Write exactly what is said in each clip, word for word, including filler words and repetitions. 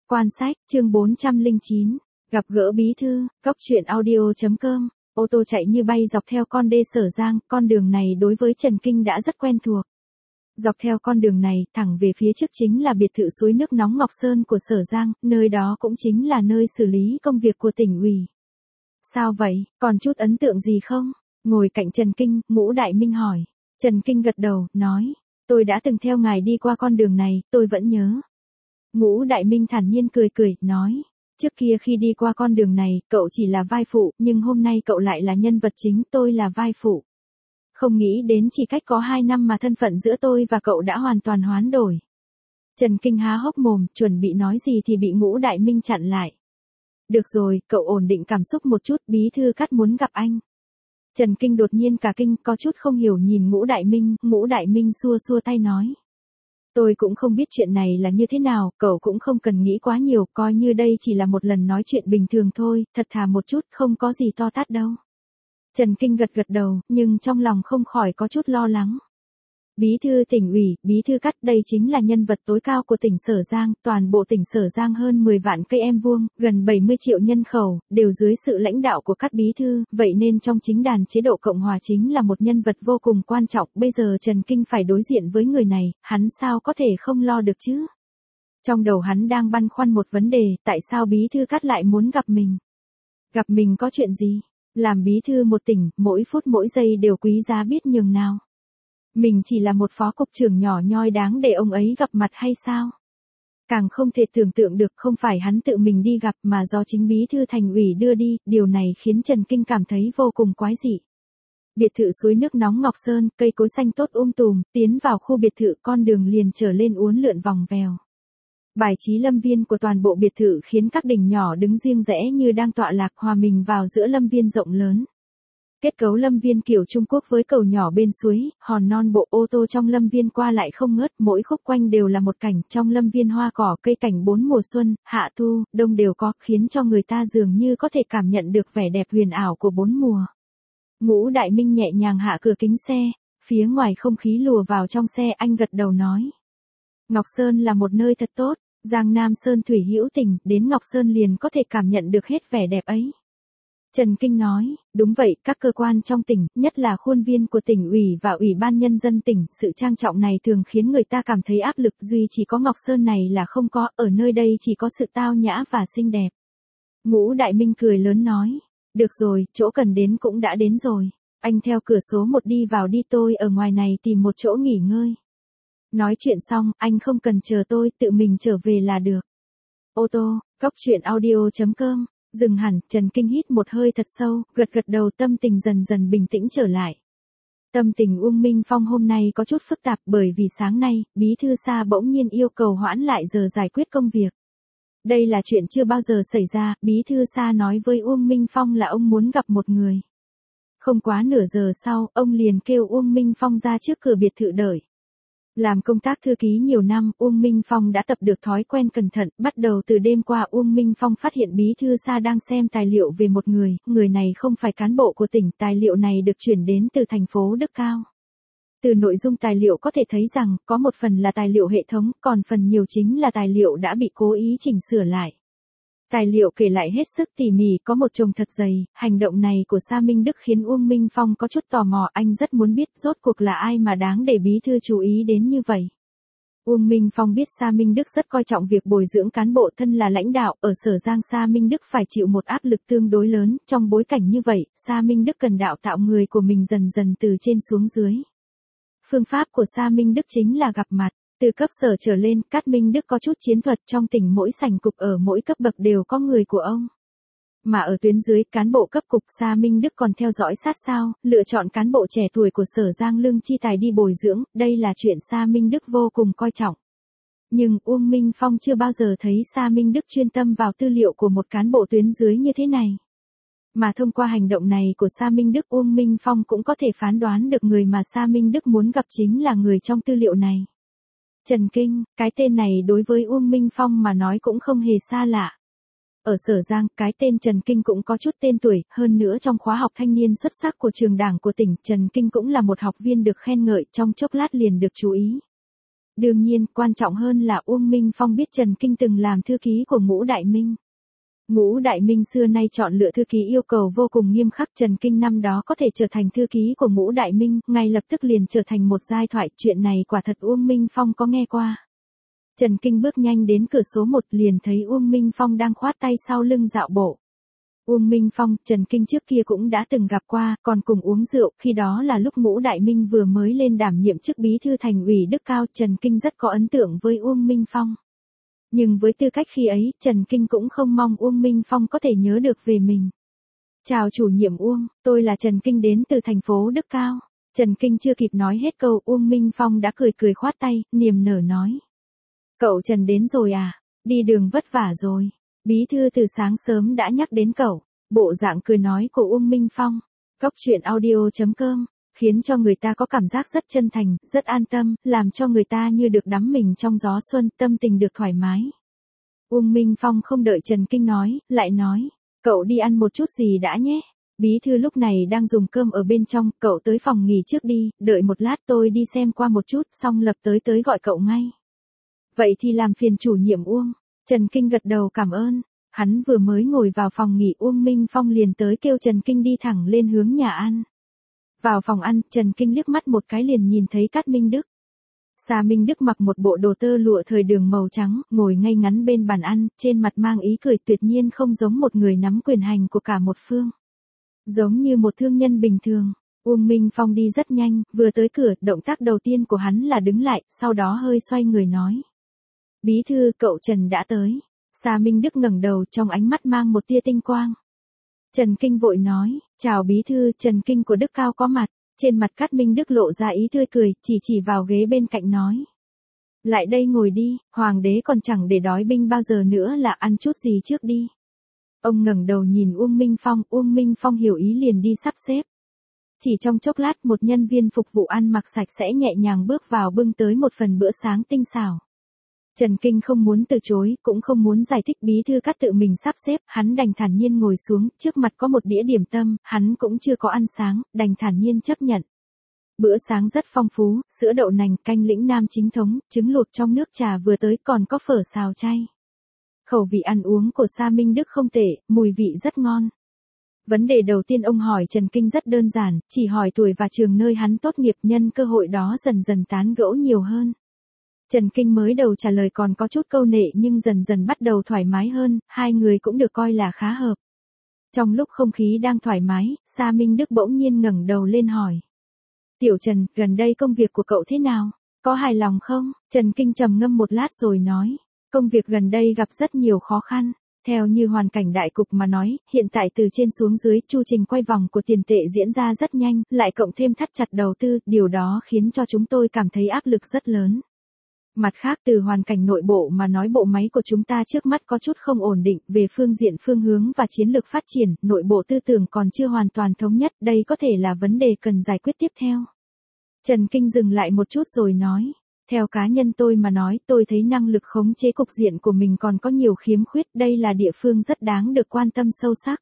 Quan sách, chương bốn trăm lẻ chín, gặp gỡ bí thư, góc truyện audio chấm com, ô tô chạy như bay dọc theo con đê Sở Giang, con đường này đối với Trần Kinh đã rất quen thuộc. Dọc theo con đường này, thẳng về phía trước chính là biệt thự suối nước nóng Ngọc Sơn của Sở Giang, nơi đó cũng chính là nơi xử lý công việc của tỉnh ủy. Sao vậy, còn chút ấn tượng gì không? Ngồi cạnh Trần Kinh, Ngũ Đại Minh hỏi. Trần Kinh gật đầu, nói, tôi đã từng theo ngài đi qua con đường này, tôi vẫn nhớ. Ngũ Đại Minh thản nhiên cười cười, nói, trước kia khi đi qua con đường này, cậu chỉ là vai phụ, nhưng hôm nay cậu lại là nhân vật chính, tôi là vai phụ. Không nghĩ đến chỉ cách có hai năm mà thân phận giữa tôi và cậu đã hoàn toàn hoán đổi. Trần Kinh há hốc mồm, chuẩn bị nói gì thì bị Ngũ Đại Minh chặn lại. Được rồi, cậu ổn định cảm xúc một chút, bí thư Cát muốn gặp anh. Trần Kinh đột nhiên cả kinh, có chút không hiểu nhìn Ngũ Đại Minh, Ngũ Đại Minh xua xua tay nói. Tôi cũng không biết chuyện này là như thế nào, cậu cũng không cần nghĩ quá nhiều, coi như đây chỉ là một lần nói chuyện bình thường thôi, thật thà một chút, không có gì to tát đâu. Trần Kinh gật gật đầu, nhưng trong lòng không khỏi có chút lo lắng. Bí thư tỉnh ủy, bí thư Cát, đây chính là nhân vật tối cao của tỉnh Sở Giang, toàn bộ tỉnh Sở Giang hơn mười vạn cây em vuông, gần bảy mươi triệu nhân khẩu, đều dưới sự lãnh đạo của Cát bí thư, vậy nên trong chính đàn chế độ Cộng hòa chính là một nhân vật vô cùng quan trọng, bây giờ Trần Kinh phải đối diện với người này, hắn sao có thể không lo được chứ? Trong đầu hắn đang băn khoăn một vấn đề, tại sao bí thư Cát lại muốn gặp mình? Gặp mình có chuyện gì? Làm bí thư một tỉnh, mỗi phút mỗi giây đều quý giá biết nhường nào. Mình chỉ là một phó cục trưởng nhỏ nhoi đáng để ông ấy gặp mặt hay sao? Càng không thể tưởng tượng được không phải hắn tự mình đi gặp mà do chính bí thư thành ủy đưa đi, điều này khiến Trần Kinh cảm thấy vô cùng quái dị. Biệt thự suối nước nóng Ngọc Sơn, cây cối xanh tốt um tùm, tiến vào khu biệt thự con đường liền trở lên uốn lượn vòng vèo. Bài trí lâm viên của toàn bộ biệt thự khiến các đỉnh nhỏ đứng riêng rẽ như đang tọa lạc hòa mình vào giữa lâm viên rộng lớn. Kết cấu lâm viên kiểu Trung Quốc với cầu nhỏ bên suối, hòn non bộ ô tô trong lâm viên qua lại không ngớt, mỗi khúc quanh đều là một cảnh, trong lâm viên hoa cỏ cây cảnh bốn mùa xuân, hạ thu, đông đều có, khiến cho người ta dường như có thể cảm nhận được vẻ đẹp huyền ảo của bốn mùa. Ngũ Đại Minh nhẹ nhàng hạ cửa kính xe, phía ngoài không khí lùa vào trong xe, anh gật đầu nói. Ngọc Sơn là một nơi thật tốt, Giang Nam Sơn thủy hữu tình, đến Ngọc Sơn liền có thể cảm nhận được hết vẻ đẹp ấy. Trần Kinh nói, đúng vậy, các cơ quan trong tỉnh, nhất là khuôn viên của tỉnh ủy và ủy ban nhân dân tỉnh, sự trang trọng này thường khiến người ta cảm thấy áp lực, duy chỉ có Ngọc Sơn này là không có, ở nơi đây chỉ có sự tao nhã và xinh đẹp. Ngũ Đại Minh cười lớn nói, được rồi, chỗ cần đến cũng đã đến rồi, anh theo cửa số một đi vào đi, tôi ở ngoài này tìm một chỗ nghỉ ngơi. Nói chuyện xong, anh không cần chờ tôi, tự mình trở về là được. Ô tô, góc truyện audio chấm com. Dừng hẳn, Trần Kinh hít một hơi thật sâu, gật gật đầu, tâm tình dần dần bình tĩnh trở lại. Tâm tình Uông Minh Phong hôm nay có chút phức tạp bởi vì sáng nay, bí thư Sa bỗng nhiên yêu cầu hoãn lại giờ giải quyết công việc. Đây là chuyện chưa bao giờ xảy ra, bí thư Sa nói với Uông Minh Phong là ông muốn gặp một người. Không quá nửa giờ sau, ông liền kêu Uông Minh Phong ra trước cửa biệt thự đợi. Làm công tác thư ký nhiều năm, Uông Minh Phong đã tập được thói quen cẩn thận, bắt đầu từ đêm qua Uông Minh Phong phát hiện bí thư Sa đang xem tài liệu về một người, người này không phải cán bộ của tỉnh, tài liệu này được chuyển đến từ thành phố Đức Cao. Từ nội dung tài liệu có thể thấy rằng, có một phần là tài liệu hệ thống, còn phần nhiều chính là tài liệu đã bị cố ý chỉnh sửa lại. Tài liệu kể lại hết sức tỉ mỉ, có một chồng thật dày, hành động này của Sa Minh Đức khiến Uông Minh Phong có chút tò mò, anh rất muốn biết rốt cuộc là ai mà đáng để bí thư chú ý đến như vậy. Uông Minh Phong biết Sa Minh Đức rất coi trọng việc bồi dưỡng cán bộ, thân là lãnh đạo, ở Sở Giang Sa Minh Đức phải chịu một áp lực tương đối lớn, trong bối cảnh như vậy, Sa Minh Đức cần đào tạo người của mình dần dần từ trên xuống dưới. Phương pháp của Sa Minh Đức chính là gặp mặt. Từ cấp sở trở lên, Cát Minh Đức có chút chiến thuật, trong tỉnh mỗi sảnh cục ở mỗi cấp bậc đều có người của ông. Mà ở tuyến dưới, cán bộ cấp cục Sa Minh Đức còn theo dõi sát sao, lựa chọn cán bộ trẻ tuổi của Sở Giang lương chi tài đi bồi dưỡng, đây là chuyện Sa Minh Đức vô cùng coi trọng. Nhưng Uông Minh Phong chưa bao giờ thấy Sa Minh Đức chuyên tâm vào tư liệu của một cán bộ tuyến dưới như thế này. Mà thông qua hành động này của Sa Minh Đức, Uông Minh Phong cũng có thể phán đoán được người mà Sa Minh Đức muốn gặp chính là người trong tư liệu này. Trần Kinh, cái tên này đối với Uông Minh Phong mà nói cũng không hề xa lạ. Ở Sở Giang, cái tên Trần Kinh cũng có chút tên tuổi, hơn nữa trong khóa học thanh niên xuất sắc của trường đảng của tỉnh, Trần Kinh cũng là một học viên được khen ngợi, trong chốc lát liền được chú ý. Đương nhiên, quan trọng hơn là Uông Minh Phong biết Trần Kinh từng làm thư ký của Ngũ Đại Minh. Ngũ Đại Minh xưa nay chọn lựa thư ký yêu cầu vô cùng nghiêm khắc, Trần Kinh năm đó có thể trở thành thư ký của Ngũ Đại Minh, ngay lập tức liền trở thành một giai thoại, chuyện này quả thật Uông Minh Phong có nghe qua. Trần Kinh bước nhanh đến cửa số một liền thấy Uông Minh Phong đang khoát tay sau lưng dạo bộ. Uông Minh Phong, Trần Kinh trước kia cũng đã từng gặp qua, còn cùng uống rượu, khi đó là lúc Ngũ Đại Minh vừa mới lên đảm nhiệm chức bí thư thành ủy Đức Cao, Trần Kinh rất có ấn tượng với Uông Minh Phong. Nhưng với tư cách khi ấy, Trần Kinh cũng không mong Uông Minh Phong có thể nhớ được về mình. Chào chủ nhiệm Uông, tôi là Trần Kinh đến từ thành phố Đức Cao. Trần Kinh chưa kịp nói hết câu, Uông Minh Phong đã cười cười khoát tay, niềm nở nói. Cậu Trần đến rồi à, đi đường vất vả rồi. Bí thư từ sáng sớm đã nhắc đến cậu. Bộ dạng cười nói của Uông Minh Phong. Góc chuyện audio chấm com, khiến cho người ta có cảm giác rất chân thành, rất an tâm, làm cho người ta như được đắm mình trong gió xuân, tâm tình được thoải mái. Uông Minh Phong không đợi Trần Kinh nói, lại nói, cậu đi ăn một chút gì đã nhé. Bí thư lúc này đang dùng cơm ở bên trong, cậu tới phòng nghỉ trước đi, đợi một lát tôi đi xem qua một chút, xong lập tới tới gọi cậu ngay. Vậy thì làm phiền chủ nhiệm Uông. Trần Kinh gật đầu cảm ơn. Hắn vừa mới ngồi vào phòng nghỉ, Uông Minh Phong liền tới kêu Trần Kinh đi thẳng lên hướng nhà ăn. Vào phòng ăn, Trần Kinh liếc mắt một cái liền nhìn thấy Cát Minh Đức. Sa Minh Đức mặc một bộ đồ tơ lụa thời đường màu trắng, ngồi ngay ngắn bên bàn ăn, trên mặt mang ý cười tuyệt nhiên không giống một người nắm quyền hành của cả một phương. Giống như một thương nhân bình thường. Uông Minh Phong đi rất nhanh, vừa tới cửa, động tác đầu tiên của hắn là đứng lại, sau đó hơi xoay người nói. Bí thư, cậu Trần đã tới. Sa Minh Đức ngẩng đầu, trong ánh mắt mang một tia tinh quang. Trần Kinh vội nói, chào bí thư, Trần Kinh của Đức Cao có mặt. Trên mặt Cát Minh Đức lộ ra ý tươi cười, chỉ chỉ vào ghế bên cạnh nói. Lại đây ngồi đi, hoàng đế còn chẳng để đói binh bao giờ nữa, là ăn chút gì trước đi. Ông ngẩng đầu nhìn Uông Minh Phong, Uông Minh Phong hiểu ý liền đi sắp xếp. Chỉ trong chốc lát, một nhân viên phục vụ ăn mặc sạch sẽ nhẹ nhàng bước vào bưng tới một phần bữa sáng tinh xảo. Trần Kinh không muốn từ chối, cũng không muốn giải thích, bí thư Cát tự mình sắp xếp, hắn đành thản nhiên ngồi xuống, trước mặt có một đĩa điểm tâm, hắn cũng chưa có ăn sáng, đành thản nhiên chấp nhận. Bữa sáng rất phong phú, sữa đậu nành, canh lĩnh nam chính thống, trứng luộc trong nước trà vừa tới, còn có phở xào chay. Khẩu vị ăn uống của Sa Minh Đức không tệ, mùi vị rất ngon. Vấn đề đầu tiên ông hỏi Trần Kinh rất đơn giản, chỉ hỏi tuổi và trường nơi hắn tốt nghiệp, nhân cơ hội đó dần dần tán gẫu nhiều hơn. Trần Kinh mới đầu trả lời còn có chút câu nệ nhưng dần dần bắt đầu thoải mái hơn, hai người cũng được coi là khá hợp. Trong lúc không khí đang thoải mái, Sa Minh Đức bỗng nhiên ngẩng đầu lên hỏi. Tiểu Trần, gần đây công việc của cậu thế nào? Có hài lòng không? Trần Kinh trầm ngâm một lát rồi nói. Công việc gần đây gặp rất nhiều khó khăn. Theo như hoàn cảnh đại cục mà nói, hiện tại từ trên xuống dưới, chu trình quay vòng của tiền tệ diễn ra rất nhanh, lại cộng thêm thắt chặt đầu tư, điều đó khiến cho chúng tôi cảm thấy áp lực rất lớn. Mặt khác, từ hoàn cảnh nội bộ mà nói, bộ máy của chúng ta trước mắt có chút không ổn định, về phương diện phương hướng và chiến lược phát triển, nội bộ tư tưởng còn chưa hoàn toàn thống nhất, đây có thể là vấn đề cần giải quyết tiếp theo. Trần Kinh dừng lại một chút rồi nói, theo cá nhân tôi mà nói, tôi thấy năng lực khống chế cục diện của mình còn có nhiều khiếm khuyết, đây là địa phương rất đáng được quan tâm sâu sắc.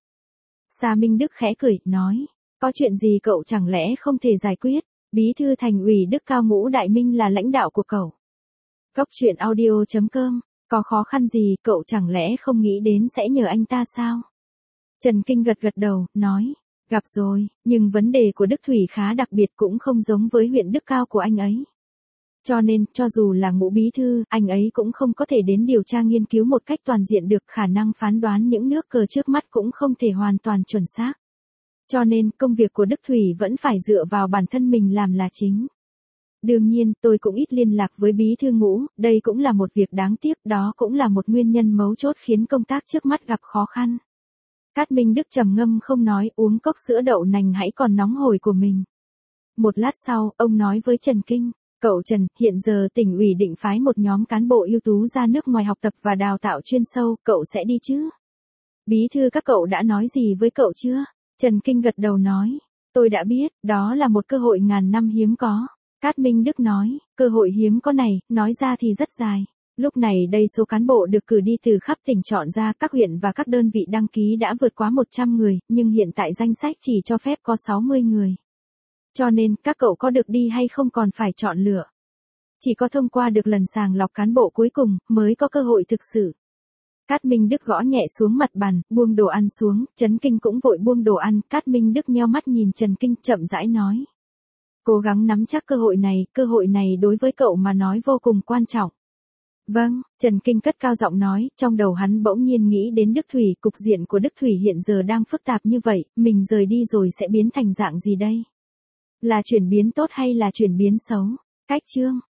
Sa Minh Đức khẽ cười, nói, có chuyện gì cậu chẳng lẽ không thể giải quyết, bí thư thành ủy Đức Cao Ngũ Đại Minh là lãnh đạo của cậu. Góc chuyện audio chấm com, có khó khăn gì cậu chẳng lẽ không nghĩ đến sẽ nhờ anh ta sao? Trần Kinh gật gật đầu, nói, gặp rồi, nhưng vấn đề của Đức Thủy khá đặc biệt, cũng không giống với huyện Đức Cao của anh ấy. Cho nên, cho dù là Ngũ bí thư, anh ấy cũng không có thể đến điều tra nghiên cứu một cách toàn diện được, khả năng phán đoán những nước cờ trước mắt cũng không thể hoàn toàn chuẩn xác. Cho nên, công việc của Đức Thủy vẫn phải dựa vào bản thân mình làm là chính. Đương nhiên, tôi cũng ít liên lạc với bí thư Ngũ, đây cũng là một việc đáng tiếc, đó cũng là một nguyên nhân mấu chốt khiến công tác trước mắt gặp khó khăn. Cát Minh Đức trầm ngâm không nói, uống cốc sữa đậu nành hãy còn nóng hổi của mình. Một lát sau, ông nói với Trần Kinh, cậu Trần, hiện giờ tỉnh ủy định phái một nhóm cán bộ ưu tú ra nước ngoài học tập và đào tạo chuyên sâu, cậu sẽ đi chứ? Bí thư các cậu đã nói gì với cậu chưa? Trần Kinh gật đầu nói, tôi đã biết, đó là một cơ hội ngàn năm hiếm có. Cát Minh Đức nói, cơ hội hiếm có này, nói ra thì rất dài. Lúc này đây số cán bộ được cử đi từ khắp tỉnh chọn ra, các huyện và các đơn vị đăng ký đã vượt quá một trăm người, nhưng hiện tại danh sách chỉ cho phép có sáu mươi người. Cho nên, các cậu có được đi hay không còn phải chọn lựa. Chỉ có thông qua được lần sàng lọc cán bộ cuối cùng, mới có cơ hội thực sự. Cát Minh Đức gõ nhẹ xuống mặt bàn, buông đồ ăn xuống, Trấn Kinh cũng vội buông đồ ăn, Cát Minh Đức nheo mắt nhìn Trần Kinh, chậm rãi nói. Cố gắng nắm chắc cơ hội này, cơ hội này đối với cậu mà nói vô cùng quan trọng. Vâng, Trần Kinh cất cao giọng nói, trong đầu hắn bỗng nhiên nghĩ đến Đức Thủy, cục diện của Đức Thủy hiện giờ đang phức tạp như vậy, mình rời đi rồi sẽ biến thành dạng gì đây? Là chuyển biến tốt hay là chuyển biến xấu? Cách chương